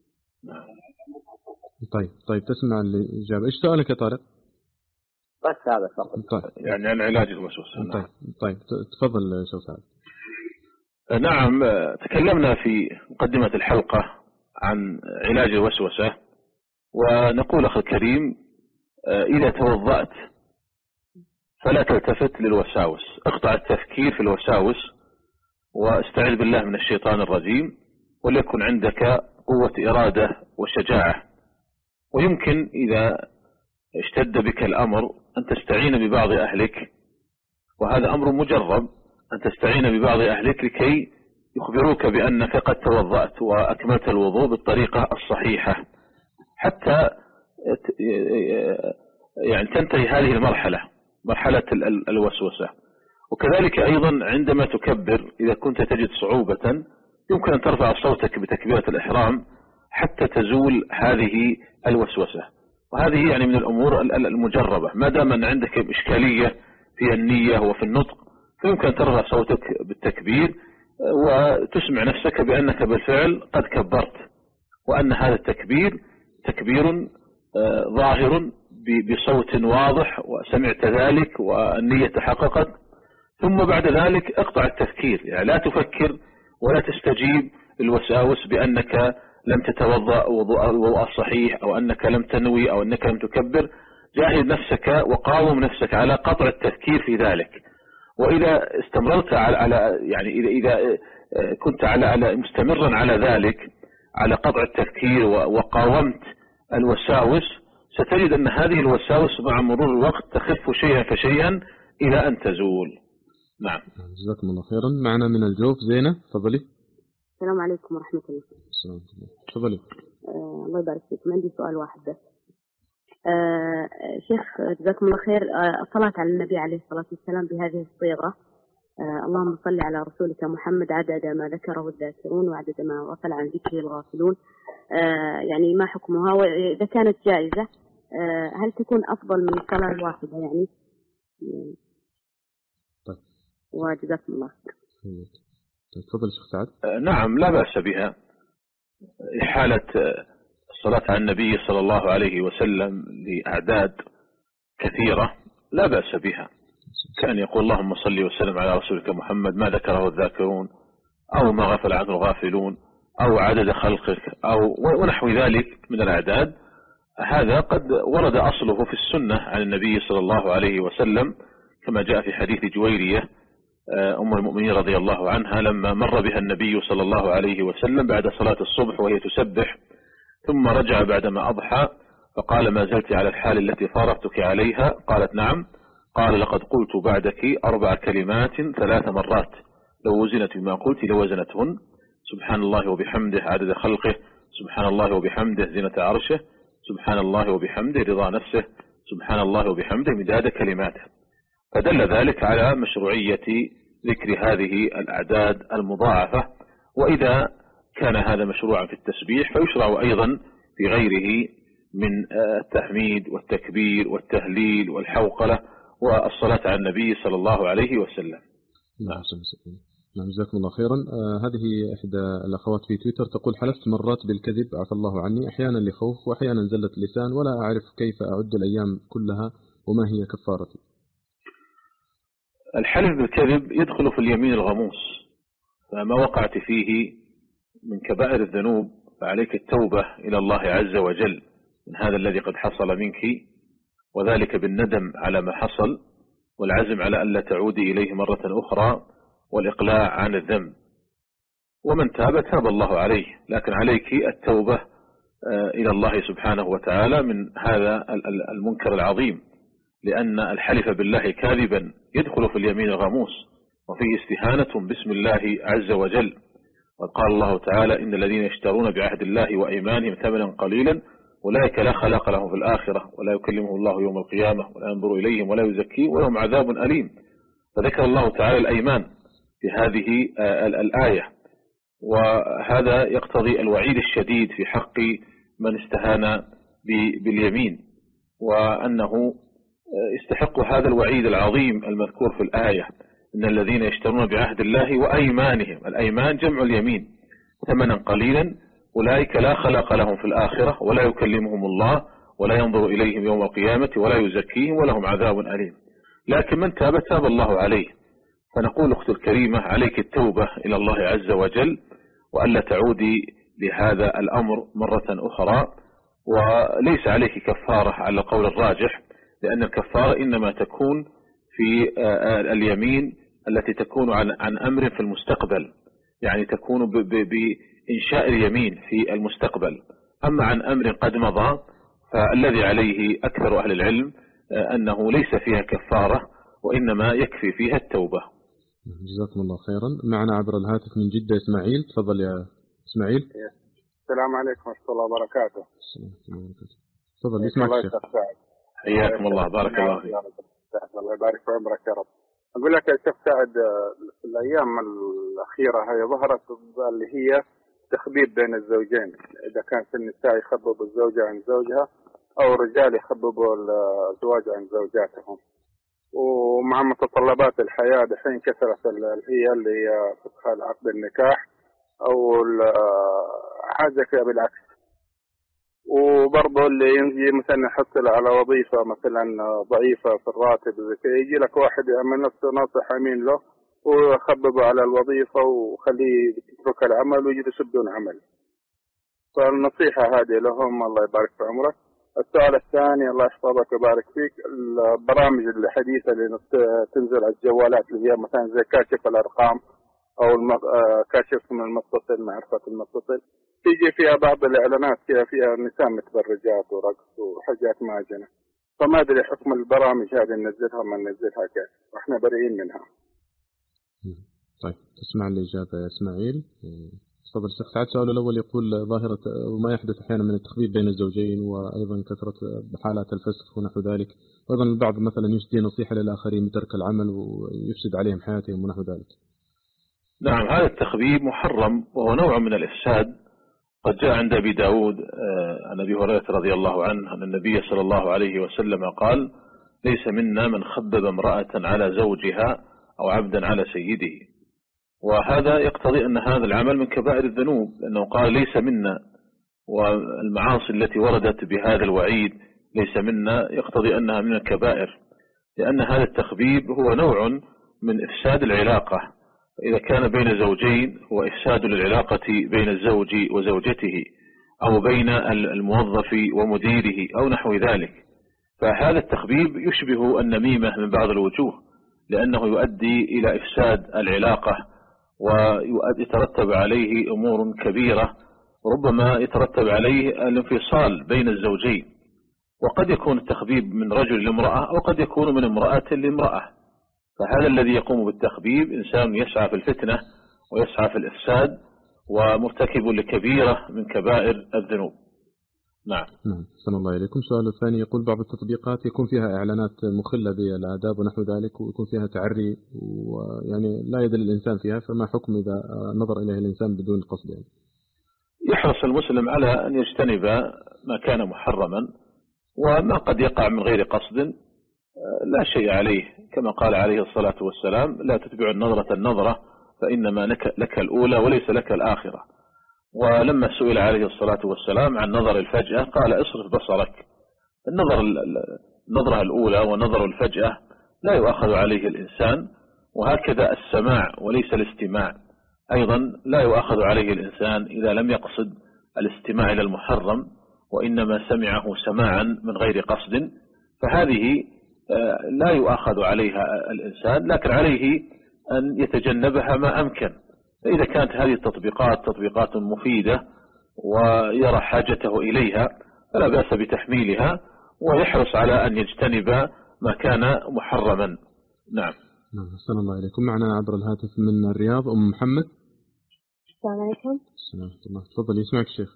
طيب طيب تسمع الإجابة. إيش سؤالك يا طارق؟ بس هذا فقط. طيب. يعني عن علاج الوسوسة. طيب طيب تفضل شو سعد. نعم، تكلمنا في مقدمة الحلقة عن علاج الوسوسة، ونقول أخي الكريم إذا توضأت فلا تلتفت للوساوس، اقطع التفكير في الوساوس واستعذ بالله من الشيطان الرجيم، وليكن عندك قوة إرادة وشجاعة. ويمكن إذا اشتد بك الأمر أن تستعين ببعض أهلك، وهذا أمر مجرب، أن تستعين ببعض أهلك لكي يخبروك بأنك قد توضأت وأكملت الوضوء بالطريقة الصحيحة، حتى يعني تنتهي هذه المرحلة، مرحلة الوسوسة. وكذلك أيضا عندما تكبر إذا كنت تجد صعوبة يمكن أن ترفع صوتك بتكبيرة الإحرام حتى تزول هذه الوسوسة، وهذه يعني من الأمور المجربة. ما دام أن عندك إشكالية في النية وفي النطق فيمكن أن ترفع صوتك بالتكبير وتسمع نفسك بأنك بالفعل قد كبرت، وأن هذا التكبير تكبير ظاهر بصوت واضح وسمعت ذلك والنية تحققت. ثم بعد ذلك اقطع التفكير، يعني لا تفكر ولا تستجيب الوساوس بأنك لم تتوضأ وضوء الصحيح أو أنك لم تنوي أو أنك لم تكبر. جاهد نفسك وقاوم نفسك على قطع التفكير في ذلك. وإذا استمررت على, على يعني إذا, إذا كنت على, على مستمرا على ذلك، على قطع التفكير وقاومت الوساوس، ستجد أن هذه الوساوس مع مرور الوقت تخف شيئا فشيئا إلى أن تزول. نعم. جزاكم الله خيرا. معنا من الجوف زينة، تفضلي. السلام عليكم ورحمة الله. السلام عليكم. تفضلي. آه الله يبارك فيكم. عندي سؤال واحد بس. آه شيخ جزاكم الله خير. آه الصلاة على النبي عليه الصلاة والسلام بهذه الصيغة: آه اللهم صل على رسولك محمد عدد ما ذكره الذاكرون وعدد ما غفل عن ذكره الغافلون، آه يعني ما حكمها؟ وإذا كانت جائزة آه هل تكون أفضل من الصلاة الواحدة يعني؟ طيب. وجزاكم الله خير. تفضل شيخ سعد. نعم لا بأس بها. حالة الصلاة على النبي صلى الله عليه وسلم لأعداد كثيرة لا بأس بها، كان يقول اللهم صل وسلم على رسولك محمد ما ذكره الذاكرون أو ما غفل عنه الغافلون أو عدد خلقك أو ونحو ذلك من الأعداد. هذا قد ورد أصله في السنة عن النبي صلى الله عليه وسلم كما جاء في حديث جويرية أم المؤمنين رضي الله عنها لما مر بها النبي صلى الله عليه وسلم بعد صلاة الصبح وهي تسبح، ثم رجع بعدما أضحى فقال ما زلت على الحال التي فارقتك عليها؟ قالت نعم. قال لقد قلت بعدك أربع كلمات ثلاث مرات لو وزنت بما قلت لوزنتهن: سبحان الله وبحمده عدد خلقه، سبحان الله وبحمده زينة عرشه، سبحان الله وبحمده رضا نفسه، سبحان الله وبحمده مداد كلماته. فدل ذلك على مشروعية ذكر هذه الأعداد المضاعفة. وإذا كان هذا مشروعا في التسبيح فيشرع أيضا في غيره من التحميد والتكبير والتهليل والحوقلة والصلاة على النبي صلى الله عليه وسلم. نعم نعم جزاكم الله خيرا. آه هذه إحدى الأخوات في تويتر تقول: حلفت مرات بالكذب عفى الله عني، أحيانا لخوف وأحيانا زلة لسان، ولا أعرف كيف أعد الأيام كلها وما هي كفارتي. الحلف بالكذب يدخل في اليمين الغموس، فما وقعت فيه من كبائر الذنوب فعليك التوبة إلى الله عز وجل من هذا الذي قد حصل منك، وذلك بالندم على ما حصل والعزم على ألا تعودي إليه مرة أخرى والإقلاع عن الذنب. ومن تاب تاب الله عليه، لكن عليك التوبة إلى الله سبحانه وتعالى من هذا المنكر العظيم، لأن الحلف بالله كاذبا يدخل في اليمين الغموس وفيه استهانة باسم الله عز وجل. وقال الله تعالى: إن الذين يشترون بعهد الله وأيمانهم ثمنا قليلا أولئك لا خلاق لهم في الآخرة ولا يكلمهم الله يوم القيامة ولا ينظر إليهم ولا يزكيهم ولهم عذاب أليم. فذكر الله تعالى الأيمان في هذه الآية، وهذا يقتضي الوعيد الشديد في حق من استهان باليمين، وأنه يستحق هذا الوعيد العظيم المذكور في الآية: إن الذين يشترون بعهد الله وأيمانهم، الأيمان جمع اليمين، ثمنا قليلا أولئك لا خلاق لهم في الآخرة ولا يكلمهم الله ولا ينظر إليهم يوم القيامة ولا يزكيهم ولهم عذاب أليم. لكن من تاب تاب الله عليه. فنقول أختي الكريمة عليك التوبة إلى الله عز وجل وألا تعودي لهذا الأمر مرة أخرى، وليس عليك كفارة على القول الراجح، لأن الكفارة إنما تكون في اليمين التي تكون عن أمر في المستقبل، يعني تكون بإنشاء اليمين في المستقبل. أما عن أمر قد مضى فالذي عليه أكثر أهل العلم أنه ليس فيها كفارة وإنما يكفي فيها التوبة. جزاكم الله خيرا. معنا عبر الهاتف من جدة إسماعيل، تفضل يا إسماعيل. السلام عليكم ورحمة الله وبركاته. السلام عليكم. تفضل يسمعك الله الشيخ. حياكم الله، بارك الله فيك. الله يبارك في عمرك يا رب. أقول لك يا شيخ سعد، في الأيام الأخيرة هي ظهرت اللي هي تخبيب بين الزوجين، إذا كانت النساء يخببوا الزوجة عن زوجها أو الرجال يخببوا الزواج عن زوجاتهم. ومع متطلبات الحياة دحين كثرت اللي هي اللي تدخل عقد النكاح أو حاجة كده بالعكس. وبرضه اللي يجي مثلا يحصل على وظيفة مثلا ضعيفة في الراتب زي كده، يجي لك واحد يعمل نفسه ناصح أمين له ويخببه على الوظيفة وخليه يترك العمل ويجلس بدون عمل. فالنصيحة هذه لهم، الله يبارك في عمرك. السؤال الثاني، الله يحفظك ويبارك فيك، البرامج الحديثة اللي تنزل على الجوالات اللي هي مثلا زي كاشف الأرقام أو كاشف من المتصل، معرفة المتصل، تيجي فيها بعض الإعلانات كذا فيها نساء متبرجات ورقص وحاجات ماجنة. فما أدري حكم البرامج هذه ننزلها ما ننزلها كيف، وإحنا بريئين منها. طيب تسمع الإجابة يا إسماعيل. تفضل الشيخ سعد. سؤاله الأول يقول ظاهرة وما يحدث أحيانا من التخبيب بين الزوجين، وأيضا كثرة حالات الفسخ ونحو ذلك، وأيضا البعض مثلا يسدي نصيحة للآخرين بترك العمل ويفسد عليهم حياتهم ونحو ذلك. نعم، هذا التخبيب محرم وهو نوع من الإفساد. قد جاء عند أبي داود عن أبي هريرة رضي الله عنه أن النبي صلى الله عليه وسلم قال: ليس منا من خبب امرأة على زوجها أو عبدا على سيده. وهذا يقتضي أن هذا العمل من كبائر الذنوب، لأنه قال ليس منا، والمعاصي التي وردت بهذا الوعيد ليس منا يقتضي أنها من الكبائر، لأن هذا التخبيب هو نوع من إفساد العلاقة. إذا كان بين زوجين هو إفساد للعلاقة بين الزوج وزوجته أو بين الموظف ومديره أو نحو ذلك. فهذا التخبيب يشبه النميمة من بعض الوجوه، لأنه يؤدي إلى إفساد العلاقة ويترتب عليه أمور كبيرة، وربما يترتب عليه الانفصال بين الزوجين. وقد يكون التخبيب من رجل لامرأة أو قد يكون من امرأة لامرأة. فهذا الذي يقوم بالتخبيب إنسان يسعى في الفتنة ويسعى في الإفساد ومرتكب لكبيرة من كبائر الذنوب. نعم. نعم، أحسن الله إليكم. سؤال الثاني يقول بعض التطبيقات يكون فيها إعلانات مخلة بالآداب ونحو ذلك، ويكون فيها تعري ويعني لا يدل الإنسان فيها، فما حكم إذا نظر إليه الإنسان بدون قصد؟ يعني يحرص المسلم على أن يجتنب ما كان محرما، وما قد يقع من غير قصد لا شيء عليه، كما قال عليه الصلاة والسلام: لا تتبع النظرة النظرة فإنما لك الأولى وليس لك الآخرة. ولما سئل عليه الصلاة والسلام عن نظر الفجأة قال: اصرف بصرك. النظر النظرة الأولى ونظر الفجأة لا يؤخذ عليه الإنسان، وهكذا السماع وليس الاستماع أيضا لا يؤخذ عليه الإنسان إذا لم يقصد الاستماع إلى المحرم، وإنما سمعه سماعا من غير قصد، فهذه لا يؤخذ عليها الإنسان، لكن عليه أن يتجنبها ما أمكن. فإذا كانت هذه التطبيقات تطبيقات مفيدة ويرى حاجته إليها فلا بأس بتحميلها، ويحرص على أن يجتنب ما كان محرما. نعم. نعم، أحسن الله إليكم. معنا عبر الهاتف من الرياض أم محمد. السلام عليكم. السلام ورحمة الله. تفضل يسمعك الشيخ.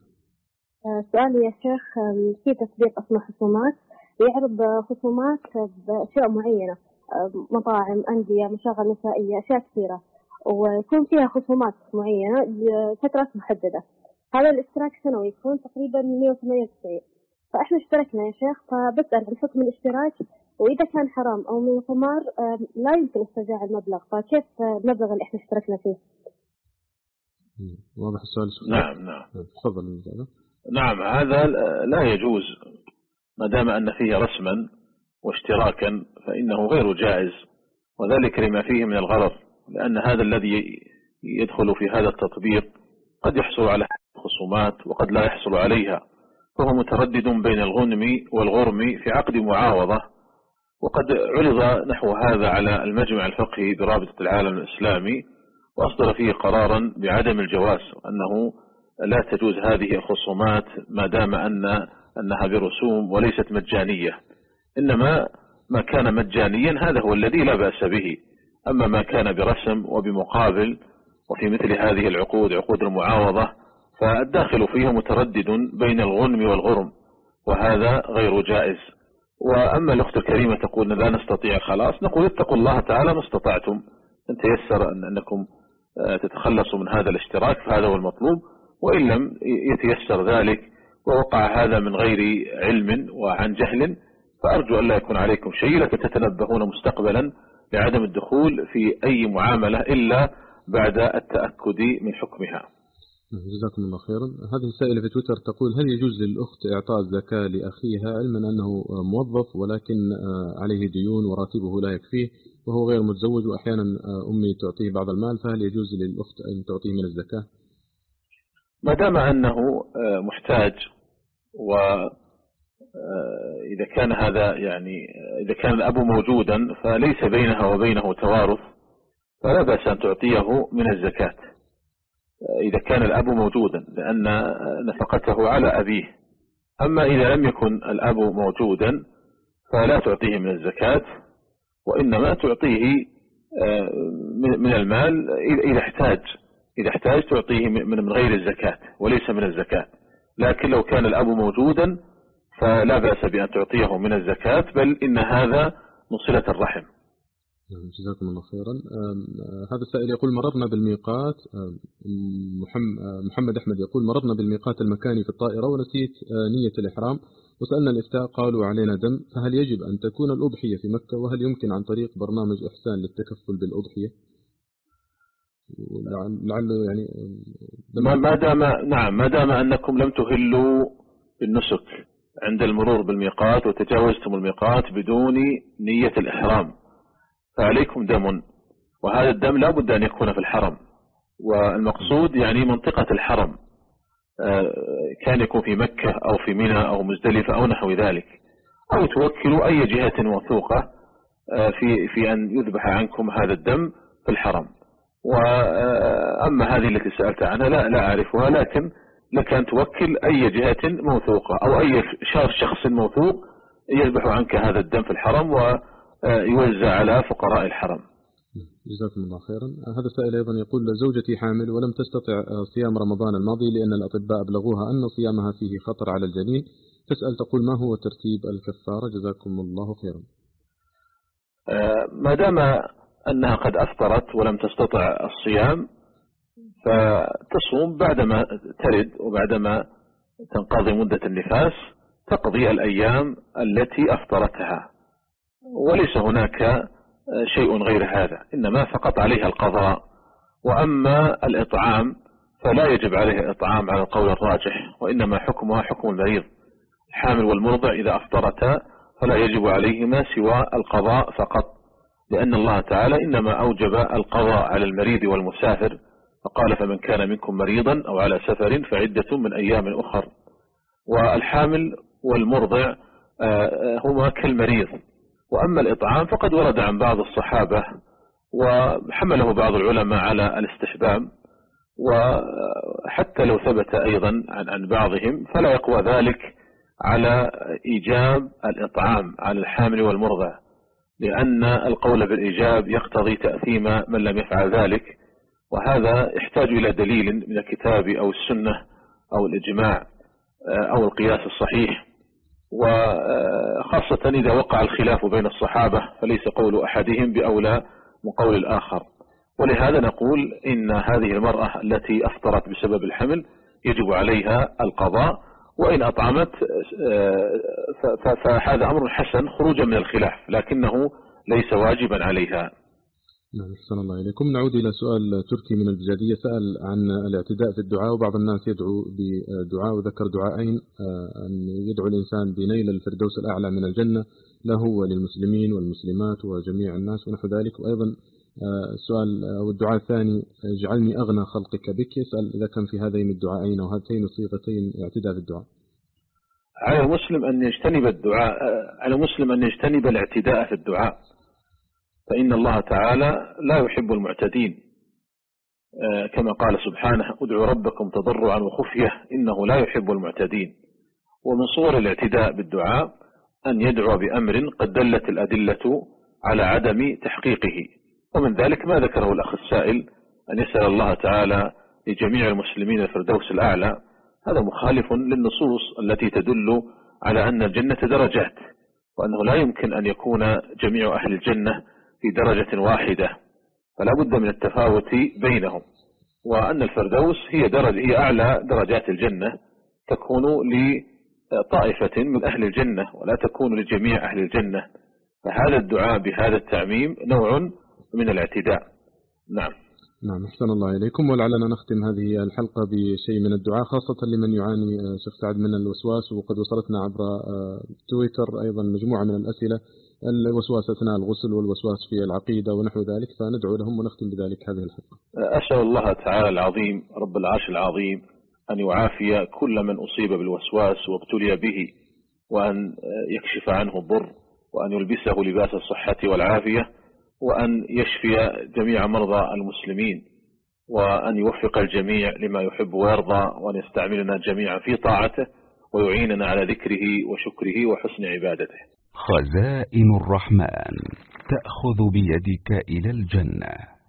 سؤالي يا شيخ، في تطبيق اسمه خصومات يعرض خصومات بأشياء معينة، مطاعم، أندية، مشاغل نسائية، أشياء كثيرة، ويكون فيها خصومات معينة لفترات محددة. هذا الاشتراك سنوي يكون تقريبا مئة وثمانية وتسعين، فإحنا اشتركنا يا شيخ، فبسأل عن حكم الاشتراك، وإذا كان حرام أو من القمار لا يمكن استرجاع المبلغ، فكيف المبلغ اللي إحنا اشتركنا فيه؟ واضح السؤال. نعم نعم. تفضل. نعم، هذا لا يجوز ما دام أن فيه رسما واشتراكا، فإنه غير جائز، وذلك لما فيه من الغرض، لأن هذا الذي يدخل في هذا التطبيق قد يحصل على خصومات وقد لا يحصل عليها، فهو متردد بين الغنم والغرم في عقد معاوضة. وقد عرض نحو هذا على المجمع الفقهي برابطة العالم الإسلامي، وأصدر فيه قرارا بعدم الجواز، أنه لا تجوز هذه الخصومات ما دام أن أنها برسوم وليست مجانية، إنما ما كان مجانيا هذا هو الذي لا بأس به. أما ما كان برسم وبمقابل وفي مثل هذه العقود عقود المعاوضة فالداخل فيها متردد بين الغنم والغرم، وهذا غير جائز. وأما الأخت الكريمة تقول لا نستطيع خلاص، نقول اتقوا الله تعالى ما استطعتم، أن تيسر أن أنكم تتخلصوا من هذا الاشتراك فهذا هو المطلوب، وإن لم يتيسر ذلك ووقع هذا من غير علم وعن جهل فأرجو أن لا يكون عليكم شيء، لكن تتنبهون مستقبلا لعدم الدخول في أي معاملة إلا بعد التأكد من حكمها. جزاكم الله خيرا. هذه سائلة في تويتر تقول هل يجوز للأخت إعطاء الزكاة لأخيها علما أنه موظف ولكن عليه ديون وراتبه لا يكفيه وهو غير متزوج وأحيانا أمي تعطيه بعض المال، فهل يجوز للأخت أن تعطيه من الزكاة؟ ما دام أنه محتاج، وإذا كان هذا يعني إذا كان الأب موجودا فليس بينها وبينه توارث فلا بأس أن تعطيه من الزكاة إذا كان الأب موجودا، لأن نفقته على أبيه. أما إذا لم يكن الأب موجودا فلا تعطيه من الزكاة، وإنما تعطيه من المال إذا احتاج إذا احتاج تعطيه من غير الزكاة وليس من الزكاة. لكن لو كان الأب موجودا فلا بأس بأن تعطيه من الزكاة، بل إن هذا من صلة الرحم. جزاكم الله خيرا. هذا السائل يقول مررنا بالميقات، محمد أحمد يقول مررنا بالميقات المكاني في الطائرة ونسيت نية الإحرام وسألنا الإفتاء قالوا علينا دم، فهل يجب أن تكون الأضحية في مكة، وهل يمكن عن طريق برنامج إحسان للتكفل بالأضحية؟ لعله يعني ما دام نعم ما دام أنكم لم تهلوا بالنسك عند المرور بالميقات وتجاوزتم الميقات بدون نية الإحرام فعليكم دم، وهذا الدم لا بد أن يكون في الحرم، والمقصود يعني منطقة الحرم كان يكون في مكة أو في منى أو مزدلفة أو نحو ذلك، أو توكلوا أي جهة موثوقة في في أن يذبح عنكم هذا الدم في الحرم. وأما هذه التي سألت عنها لا لا أعرفها، لكن لك أن توكل أي جهة موثوقة أو أي شخص موثوق يذبح عنك هذا الدم في الحرم ويوزع على فقراء الحرم. جزاكم الله خيرا. هذا السائل أيضا يقول زوجتي حامل ولم تستطع صيام رمضان الماضي لأن الأطباء أبلغوها أن صيامها فيه خطر على الجنين، تسأل تقول ما هو ترتيب الكفارة؟ جزاكم الله خيرا. ما دام أنها قد أفطرت ولم تستطع الصيام فتصوم بعدما ترد وبعدما تنقضي مدة النفاس تقضي الأيام التي أفطرتها، وليس هناك شيء غير هذا، إنما فقط عليها القضاء. وأما الإطعام فلا يجب عليها الإطعام على القول الراجح، وإنما حكمها حكم المريض. الحامل والمرضع إذا أفطرتا فلا يجب عليهما سوى القضاء فقط، لأن الله تعالى إنما أوجب القضاء على المريض والمسافر، فقال فمن كان منكم مريضا أو على سفر فعدة من أيام أخر. والحامل والمرضع هما كالمريض. وأما الإطعام فقد ورد عن بعض الصحابة وحمله بعض العلماء على الاستحباب، وحتى لو ثبت أيضا عن بعضهم فلا يقوى ذلك على إيجاب الإطعام على الحامل والمرضع، لأن القول بالإيجاب يقتضي تأثيم من لم يفعل ذلك، وهذا يحتاج إلى دليل من الكتاب أو السنة أو الإجماع أو القياس الصحيح، وخاصة إذا وقع الخلاف بين الصحابة فليس قول أحدهم بأولى من قول الآخر. ولهذا نقول إن هذه المرأة التي أفطرت بسبب الحمل يجب عليها القضاء، وإن أطعمت فهذا أمر حسن خروجا من الخلاف، لكنه ليس واجبا عليها. نعم، أحسن الله إليكم. نعود إلى سؤال تركي من البجادية، سأل عن الاعتداء في الدعاء، وبعض الناس يدعو بدعاء وذكر دعاءين، أن يدعو الإنسان بنيل الفردوس الأعلى من الجنة له وللمسلمين والمسلمات وجميع الناس ونحو ذلك، وأيضا السؤال أو الدعاء الثاني اجعلني أغنى خلقك بك، يسأل إذا كان في هذين الدعاءين أو هاتين الصيغتين اعتداء في الدعاء. على المسلم أن يجتنب الدعاء على المسلم أن يجتنب الاعتداء في الدعاء، فإن الله تعالى لا يحب المعتدين، كما قال سبحانه ادعوا ربكم تضرعا وخفية إنه لا يحب المعتدين. ومن صور الاعتداء بالدعاء أن يدعو بأمر قد دلت الأدلة على عدم تحقيقه، ومن ذلك ما ذكره الأخ السائل أن يسأل الله تعالى لجميع المسلمين الفردوس الأعلى، هذا مخالف للنصوص التي تدل على أن الجنة درجات، وأنه لا يمكن أن يكون جميع أهل الجنة في درجة واحدة، فلا بد من التفاوت بينهم، وأن الفردوس هي درجة هي أعلى درجات الجنة، تكون لطائفة من أهل الجنة ولا تكون لجميع أهل الجنة، فهذا الدعاء بهذا التعميم نوع من الاعتداء. نعم. نعم، أحسن الله إليكم. ولعلنا نختم هذه الحلقة بشيء من الدعاء، خاصة لمن يعاني شيخ سعد من الوسواس، وقد وصلتنا عبر تويتر أيضا مجموعة من الأسئلة، الوسواس أثناء الغسل والوسواس في العقيدة ونحو ذلك، فندعو لهم ونختم بذلك هذه الحلقة. أسأل الله تعالى العظيم رب العرش العظيم أن يعافي كل من أصيب بالوسواس وابتلي به، وأن يكشف عنه الضر، وأن يلبسه لباس الصحة والعافية، وأن يشفي جميع مرضى المسلمين، وأن يوفق الجميع لما يحب ويرضى، وأن يستعملنا جميعا في طاعته، ويعيننا على ذكره وشكره وحسن عبادته. خزائن الرحمن تأخذ بيدك إلى الجنة.